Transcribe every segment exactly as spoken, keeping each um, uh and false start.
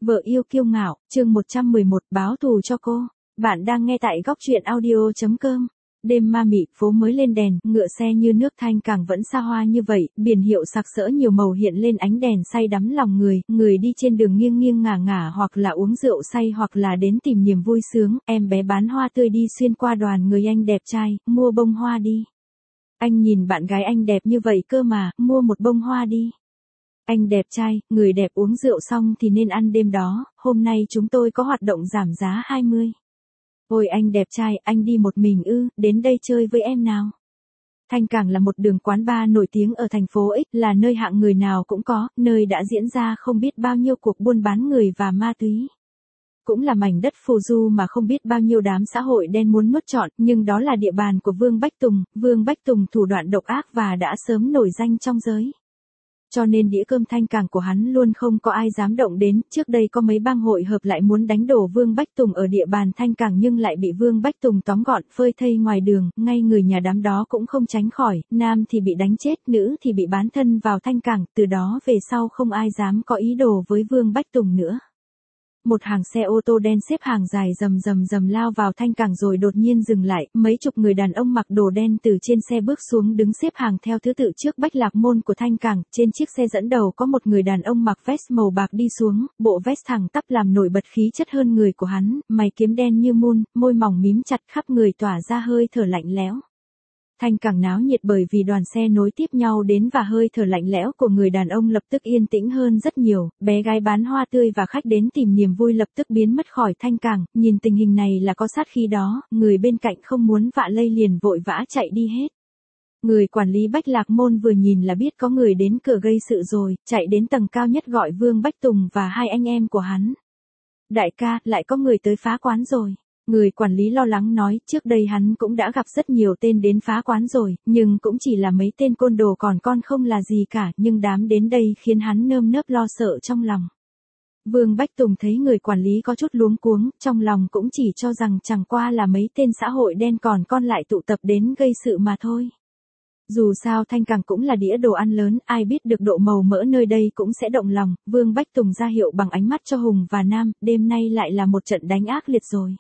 Vợ yêu kiêu ngạo, chương một trăm mười một, báo thù cho cô. Bạn đang nghe tại góc truyện audio.com. Đêm ma mị, phố mới lên đèn, ngựa xe như nước, Thanh Cảng vẫn xa hoa như vậy, biển hiệu sặc sỡ nhiều màu hiện lên ánh đèn say đắm lòng người, người đi trên đường nghiêng nghiêng ngả ngả hoặc là uống rượu say hoặc là đến tìm niềm vui sướng, em bé bán hoa tươi đi xuyên qua đoàn người anh đẹp trai, mua bông hoa đi. Anh nhìn bạn gái anh đẹp như vậy cơ mà, mua một bông hoa đi. Anh đẹp trai, người đẹp uống rượu xong thì nên ăn đêm đó, hôm nay chúng tôi có hoạt động giảm giá hai mươi. Ôi anh đẹp trai, anh đi một mình ư, đến đây chơi với em nào. Thanh Cảng là một đường quán bar nổi tiếng ở thành phố X, là nơi hạng người nào cũng có, nơi đã diễn ra không biết bao nhiêu cuộc buôn bán người và ma túy. Cũng là mảnh đất phù du mà không biết bao nhiêu đám xã hội đen muốn nuốt trọn, nhưng đó là địa bàn của Vương Bách Tùng, Vương Bách Tùng thủ đoạn độc ác và đã sớm nổi danh trong giới. Cho nên đĩa cơm Thanh Cảng của hắn luôn không có ai dám động đến, trước đây có mấy bang hội hợp lại muốn đánh đổ Vương Bách Tùng ở địa bàn Thanh Cảng nhưng lại bị Vương Bách Tùng tóm gọn, phơi thây ngoài đường, ngay người nhà đám đó cũng không tránh khỏi, nam thì bị đánh chết, nữ thì bị bán thân vào Thanh Cảng, từ đó về sau không ai dám có ý đồ với Vương Bách Tùng nữa. Một hàng xe ô tô đen xếp hàng dài rầm rầm rầm lao vào Thanh Cảng rồi đột nhiên dừng lại, mấy chục người đàn ông mặc đồ đen từ trên xe bước xuống đứng xếp hàng theo thứ tự trước Bách Lạc Môn của Thanh Cảng, trên chiếc xe dẫn đầu có một người đàn ông mặc vest màu bạc đi xuống, bộ vest thẳng tắp làm nổi bật khí chất hơn người của hắn, mày kiếm đen như mun, môi mỏng mím chặt khắp người tỏa ra hơi thở lạnh lẽo. Thanh Cảng náo nhiệt bởi vì đoàn xe nối tiếp nhau đến và hơi thở lạnh lẽo của người đàn ông lập tức yên tĩnh hơn rất nhiều, bé gái bán hoa tươi và khách đến tìm niềm vui lập tức biến mất khỏi Thanh Cảng, nhìn tình hình này là có sát khí đó, người bên cạnh không muốn vạ lây liền vội vã chạy đi hết. Người quản lý Bách Lạc Môn vừa nhìn là biết có người đến cửa gây sự rồi, chạy đến tầng cao nhất gọi Vương Bách Tùng và hai anh em của hắn. Đại ca, lại có người tới phá quán rồi. Người quản lý lo lắng nói, trước đây hắn cũng đã gặp rất nhiều tên đến phá quán rồi, nhưng cũng chỉ là mấy tên côn đồ còn con không là gì cả, nhưng đám đến đây khiến hắn nơm nớp lo sợ trong lòng. Vương Bách Tùng thấy người quản lý có chút luống cuống, trong lòng cũng chỉ cho rằng chẳng qua là mấy tên xã hội đen còn con lại tụ tập đến gây sự mà thôi. Dù sao Thanh Cảng cũng là đĩa đồ ăn lớn, ai biết được độ màu mỡ nơi đây cũng sẽ động lòng, Vương Bách Tùng ra hiệu bằng ánh mắt cho Hùng và Nam, đêm nay lại là một trận đánh ác liệt rồi.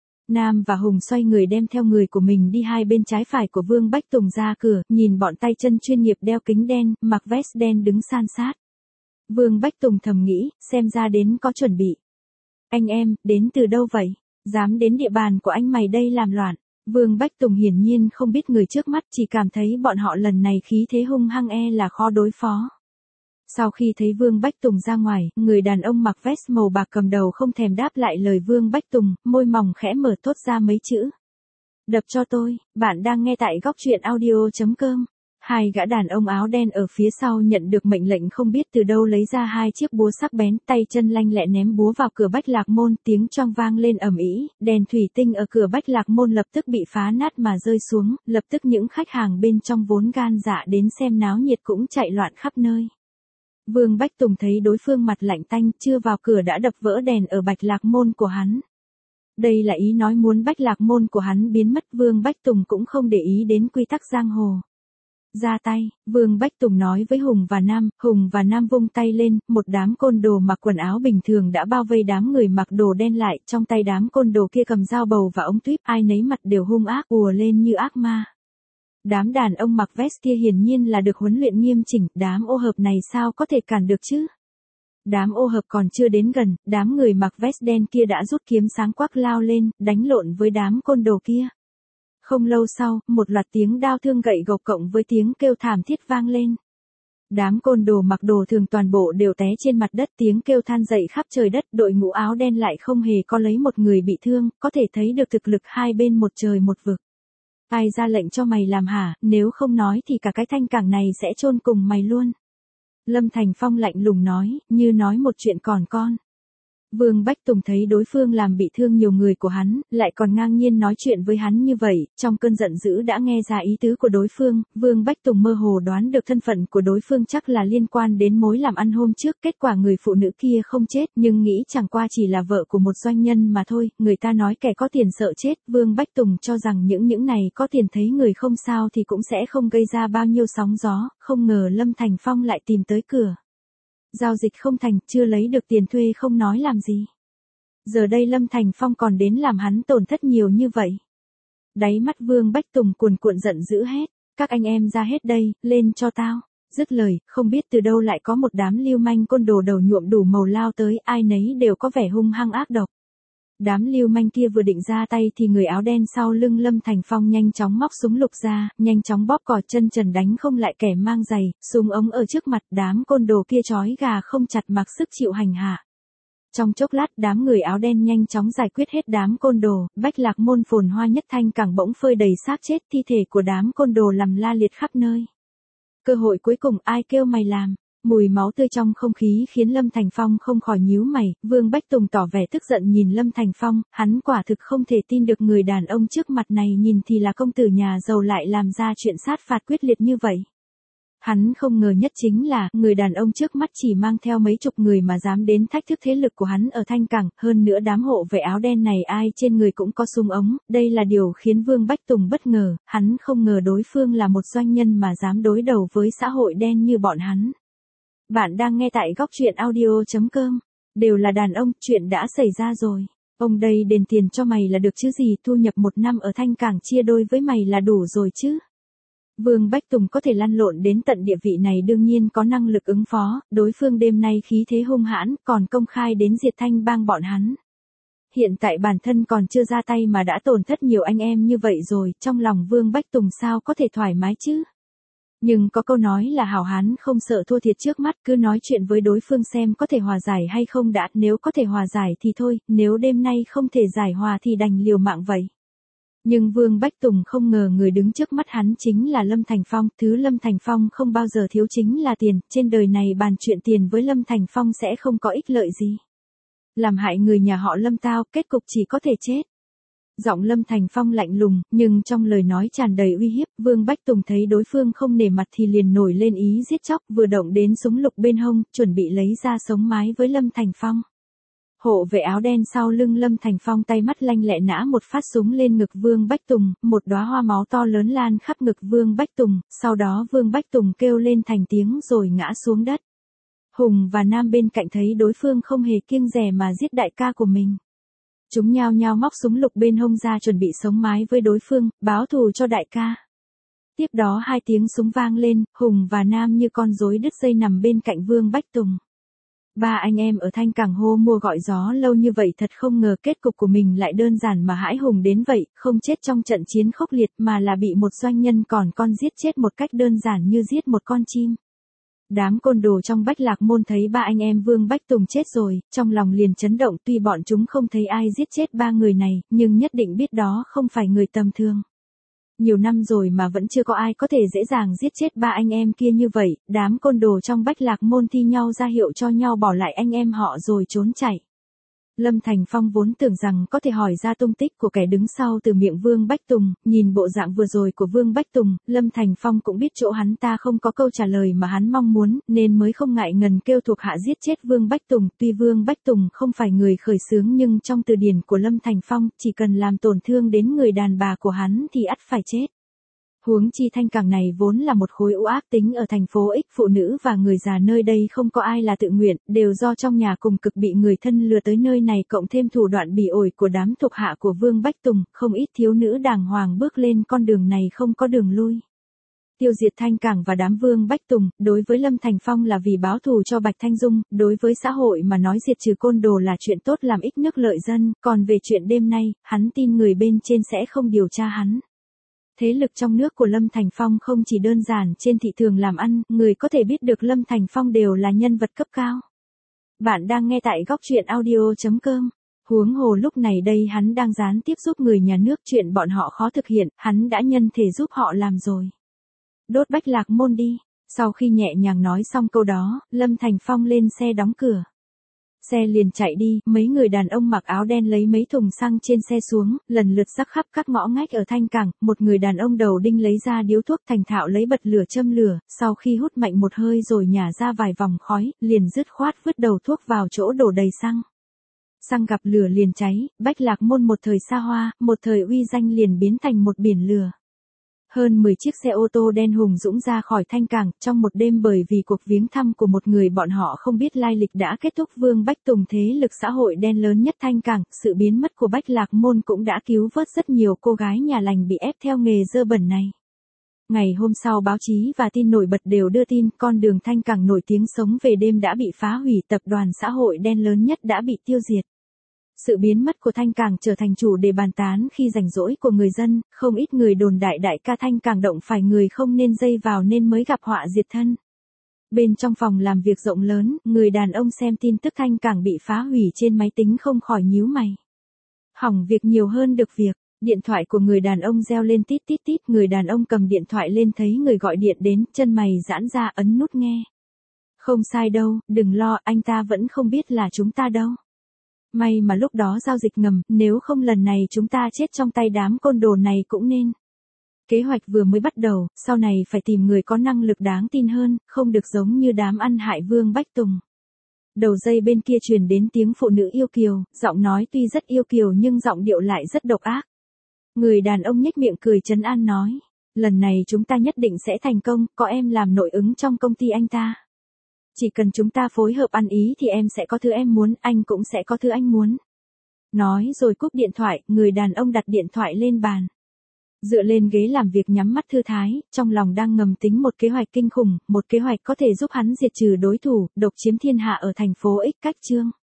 Nam và Hùng xoay người đem theo người của mình đi hai bên trái phải của Vương Bách Tùng ra cửa, nhìn bọn tay chân chuyên nghiệp đeo kính đen, mặc vest đen đứng san sát. Vương Bách Tùng thầm nghĩ, xem ra đến có chuẩn bị. Anh em, đến từ đâu vậy? Dám đến địa bàn của anh mày đây làm loạn. Vương Bách Tùng hiển nhiên không biết người trước mắt, chỉ cảm thấy bọn họ lần này khí thế hung hăng e là khó đối phó. Sau khi thấy Vương Bách Tùng ra ngoài, người đàn ông mặc vest màu bạc cầm đầu không thèm đáp lại lời Vương Bách Tùng, môi mỏng khẽ mở thốt ra mấy chữ. Đập cho tôi, bạn đang nghe tại góc truyện audio.com. Hai gã đàn ông áo đen ở phía sau nhận được mệnh lệnh không biết từ đâu lấy ra hai chiếc búa sắc bén, tay chân lanh lẹ ném búa vào cửa Bách Lạc Môn, tiếng choang vang lên ầm ĩ, đèn thủy tinh ở cửa Bách Lạc Môn lập tức bị phá nát mà rơi xuống, lập tức những khách hàng bên trong vốn gan dạ đến xem náo nhiệt cũng chạy loạn khắp nơi. Vương Bách Tùng thấy đối phương mặt lạnh tanh, chưa vào cửa đã đập vỡ đèn ở Bách Lạc Môn của hắn. Đây là ý nói muốn Bách Lạc Môn của hắn biến mất, Vương Bách Tùng cũng không để ý đến quy tắc giang hồ. Ra tay, Vương Bách Tùng nói với Hùng và Nam, Hùng và Nam vung tay lên, một đám côn đồ mặc quần áo bình thường đã bao vây đám người mặc đồ đen lại, trong tay đám côn đồ kia cầm dao bầu và ống tuyếp, ai nấy mặt đều hung ác, ùa lên như ác ma. Đám đàn ông mặc vest kia hiển nhiên là được huấn luyện nghiêm chỉnh, đám ô hợp này sao có thể cản được chứ? Đám ô hợp còn chưa đến gần, đám người mặc vest đen kia đã rút kiếm sáng quắc lao lên, đánh lộn với đám côn đồ kia. Không lâu sau, một loạt tiếng đao thương gậy gộc cộng với tiếng kêu thảm thiết vang lên. Đám côn đồ mặc đồ thường toàn bộ đều té trên mặt đất, tiếng kêu than dậy khắp trời đất, đội ngũ áo đen lại không hề có lấy một người bị thương, có thể thấy được thực lực hai bên một trời một vực. Ai ra lệnh cho mày làm hả, nếu không nói thì cả cái Thanh Cảng này sẽ chôn cùng mày luôn. Lâm Thành Phong lạnh lùng nói, như nói một chuyện còn con. Vương Bách Tùng thấy đối phương làm bị thương nhiều người của hắn, lại còn ngang nhiên nói chuyện với hắn như vậy, trong cơn giận dữ đã nghe ra ý tứ của đối phương, Vương Bách Tùng mơ hồ đoán được thân phận của đối phương chắc là liên quan đến mối làm ăn hôm trước, kết quả người phụ nữ kia không chết, nhưng nghĩ chẳng qua chỉ là vợ của một doanh nhân mà thôi, người ta nói kẻ có tiền sợ chết, Vương Bách Tùng cho rằng những những này có tiền thấy người không sao thì cũng sẽ không gây ra bao nhiêu sóng gió, không ngờ Lâm Thành Phong lại tìm tới cửa. Giao dịch không thành, chưa lấy được tiền thuê không nói làm gì. Giờ đây Lâm Thành Phong còn đến làm hắn tổn thất nhiều như vậy. Đáy mắt Vương Bách Tùng cuồn cuộn giận dữ hét, các anh em ra hết đây, lên cho tao. Dứt lời, không biết từ đâu lại có một đám lưu manh côn đồ đầu nhuộm đủ màu lao tới, ai nấy đều có vẻ hung hăng ác độc. Đám lưu manh kia vừa định ra tay thì người áo đen sau lưng Lâm Thành Phong nhanh chóng móc súng lục ra, nhanh chóng bóp cò chân trần đánh không lại kẻ mang giày, súng ống ở trước mặt đám côn đồ kia trói gà không chặt mặc sức chịu hành hạ. Trong chốc lát đám người áo đen nhanh chóng giải quyết hết đám côn đồ, Bách Lạc Môn phồn hoa nhất thanh cảng bỗng phơi đầy xác chết, thi thể của đám côn đồ nằm la liệt khắp nơi. Cơ hội cuối cùng ai kêu mày làm, mùi máu tươi trong không khí khiến Lâm Thành Phong không khỏi nhíu mày, Vương Bách Tùng tỏ vẻ tức giận nhìn Lâm Thành Phong, hắn quả thực không thể tin được người đàn ông trước mặt này nhìn thì là công tử nhà giàu lại làm ra chuyện sát phạt quyết liệt như vậy. Hắn không ngờ nhất chính là, người đàn ông trước mắt chỉ mang theo mấy chục người mà dám đến thách thức thế lực của hắn ở Thanh Cảng, hơn nữa đám hộ vệ áo đen này ai trên người cũng có súng ống, đây là điều khiến Vương Bách Tùng bất ngờ, hắn không ngờ đối phương là một doanh nhân mà dám đối đầu với xã hội đen như bọn hắn. Bạn đang nghe tại góc truyện audio chấm com, đều là đàn ông, chuyện đã xảy ra rồi. Ông đây đền tiền cho mày là được chứ gì, thu nhập một năm ở Thanh Cảng chia đôi với mày là đủ rồi chứ. Vương Bách Tùng có thể lăn lộn đến tận địa vị này đương nhiên có năng lực ứng phó, đối phương đêm nay khí thế hung hãn, còn công khai đến diệt Thanh bang bọn hắn. Hiện tại bản thân còn chưa ra tay mà đã tổn thất nhiều anh em như vậy rồi, trong lòng Vương Bách Tùng sao có thể thoải mái chứ. Nhưng có câu nói là hảo hán không sợ thua thiệt trước mắt, cứ nói chuyện với đối phương xem có thể hòa giải hay không đã, nếu có thể hòa giải thì thôi, nếu đêm nay không thể giải hòa thì đành liều mạng vậy. Nhưng Vương Bách Tùng không ngờ người đứng trước mắt hắn chính là Lâm Thành Phong, thứ Lâm Thành Phong không bao giờ thiếu chính là tiền, trên đời này bàn chuyện tiền với Lâm Thành Phong sẽ không có ích lợi gì. Làm hại người nhà họ Lâm tao, kết cục chỉ có thể chết. Giọng Lâm Thành Phong lạnh lùng, nhưng trong lời nói tràn đầy uy hiếp, Vương Bách Tùng thấy đối phương không nể mặt thì liền nổi lên ý giết chóc, vừa động đến súng lục bên hông, chuẩn bị lấy ra sống mái với Lâm Thành Phong. Hộ vệ áo đen sau lưng Lâm Thành Phong tay mắt lanh lẹ nã một phát súng lên ngực Vương Bách Tùng, một đóa hoa máu to lớn lan khắp ngực Vương Bách Tùng, sau đó Vương Bách Tùng kêu lên thành tiếng rồi ngã xuống đất. Hùng và Nam bên cạnh thấy đối phương không hề kiêng dè mà giết đại ca của mình. Chúng nhao nhao móc súng lục bên hông ra chuẩn bị sống mái với đối phương, báo thù cho đại ca. Tiếp đó hai tiếng súng vang lên, Hùng và Nam như con rối đứt dây nằm bên cạnh Vương Bách Tùng. Ba anh em ở Thanh Cảng hô mua gọi gió lâu như vậy thật không ngờ kết cục của mình lại đơn giản mà hãi hùng đến vậy, không chết trong trận chiến khốc liệt mà là bị một doanh nhân còn con giết chết một cách đơn giản như giết một con chim. Đám côn đồ trong Bách Lạc Môn thấy ba anh em Vương Bách Tùng chết rồi, trong lòng liền chấn động, tuy bọn chúng không thấy ai giết chết ba người này, nhưng nhất định biết đó không phải người tầm thường. Nhiều năm rồi mà vẫn chưa có ai có thể dễ dàng giết chết ba anh em kia như vậy, đám côn đồ trong Bách Lạc Môn thi nhau ra hiệu cho nhau bỏ lại anh em họ rồi trốn chạy. Lâm Thành Phong vốn tưởng rằng có thể hỏi ra tung tích của kẻ đứng sau từ miệng Vương Bách Tùng, nhìn bộ dạng vừa rồi của Vương Bách Tùng, Lâm Thành Phong cũng biết chỗ hắn ta không có câu trả lời mà hắn mong muốn, nên mới không ngại ngần kêu thuộc hạ giết chết Vương Bách Tùng. Tuy Vương Bách Tùng không phải người khởi xướng nhưng trong từ điển của Lâm Thành Phong, chỉ cần làm tổn thương đến người đàn bà của hắn thì ắt phải chết. Huống chi Thanh Cảng này vốn là một khối u ác tính ở thành phố X, phụ nữ và người già nơi đây không có ai là tự nguyện, đều do trong nhà cùng cực bị người thân lừa tới nơi này, cộng thêm thủ đoạn bỉ ổi của đám thuộc hạ của Vương Bách Tùng, không ít thiếu nữ đàng hoàng bước lên con đường này không có đường lui. Tiêu diệt Thanh Cảng và đám Vương Bách Tùng, đối với Lâm Thành Phong là vì báo thù cho Bạch Thanh Dung, đối với xã hội mà nói diệt trừ côn đồ là chuyện tốt làm ích nước lợi dân, còn về chuyện đêm nay, hắn tin người bên trên sẽ không điều tra hắn. Thế lực trong nước của Lâm Thành Phong không chỉ đơn giản trên thị trường làm ăn, người có thể biết được Lâm Thành Phong đều là nhân vật cấp cao. Bạn đang nghe tại góc truyện audio chấm com. Huống hồ lúc này đây hắn đang gián tiếp giúp người nhà nước, chuyện bọn họ khó thực hiện, hắn đã nhân thể giúp họ làm rồi. Đốt Bách Lạc Môn đi. Sau khi nhẹ nhàng nói xong câu đó, Lâm Thành Phong lên xe đóng cửa. Xe liền chạy đi, mấy người đàn ông mặc áo đen lấy mấy thùng xăng trên xe xuống, lần lượt rắc khắp các ngõ ngách ở Thanh Cảng, một người đàn ông đầu đinh lấy ra điếu thuốc thành thạo lấy bật lửa châm lửa, sau khi hút mạnh một hơi rồi nhả ra vài vòng khói, liền dứt khoát vứt đầu thuốc vào chỗ đổ đầy xăng. Xăng gặp lửa liền cháy, Bách Lạc Môn một thời xa hoa, một thời uy danh liền biến thành một biển lửa. Hơn mười chiếc xe ô tô đen hùng dũng ra khỏi Thanh Cảng, trong một đêm bởi vì cuộc viếng thăm của một người bọn họ không biết lai lịch đã kết thúc. Vương Bách Tùng, thế lực xã hội đen lớn nhất Thanh Cảng, sự biến mất của Bách Lạc Môn cũng đã cứu vớt rất nhiều cô gái nhà lành bị ép theo nghề dơ bẩn này. Ngày hôm sau báo chí và tin nổi bật đều đưa tin con đường Thanh Cảng nổi tiếng sống về đêm đã bị phá hủy, tập đoàn xã hội đen lớn nhất đã bị tiêu diệt. Sự biến mất của Thanh Cảng trở thành chủ đề bàn tán khi rảnh rỗi của người dân, không ít người đồn đại đại ca Thanh Cảng động phải người không nên dây vào nên mới gặp họa diệt thân. Bên trong phòng làm việc rộng lớn, người đàn ông xem tin tức Thanh Cảng bị phá hủy trên máy tính không khỏi nhíu mày. Hỏng việc nhiều hơn được việc, điện thoại của người đàn ông reo lên tít tít tít, người đàn ông cầm điện thoại lên thấy người gọi điện đến, chân mày giãn ra ấn nút nghe. Không sai đâu, đừng lo, anh ta vẫn không biết là chúng ta đâu. May mà lúc đó giao dịch ngầm, nếu không lần này chúng ta chết trong tay đám côn đồ này cũng nên. Kế hoạch vừa mới bắt đầu, sau này phải tìm người có năng lực đáng tin hơn, không được giống như đám ăn hại Vương Bách Tùng. Đầu dây bên kia truyền đến tiếng phụ nữ yêu kiều, giọng nói tuy rất yêu kiều nhưng giọng điệu lại rất độc ác. Người đàn ông nhếch miệng cười trấn an nói, lần này chúng ta nhất định sẽ thành công, có em làm nội ứng trong công ty anh ta. Chỉ cần chúng ta phối hợp ăn ý thì em sẽ có thứ em muốn, anh cũng sẽ có thứ anh muốn. Nói rồi cúp điện thoại, người đàn ông đặt điện thoại lên bàn. Dựa lên ghế làm việc nhắm mắt thư thái, trong lòng đang ngầm tính một kế hoạch kinh khủng, một kế hoạch có thể giúp hắn diệt trừ đối thủ, độc chiếm thiên hạ ở thành phố X cách Chương.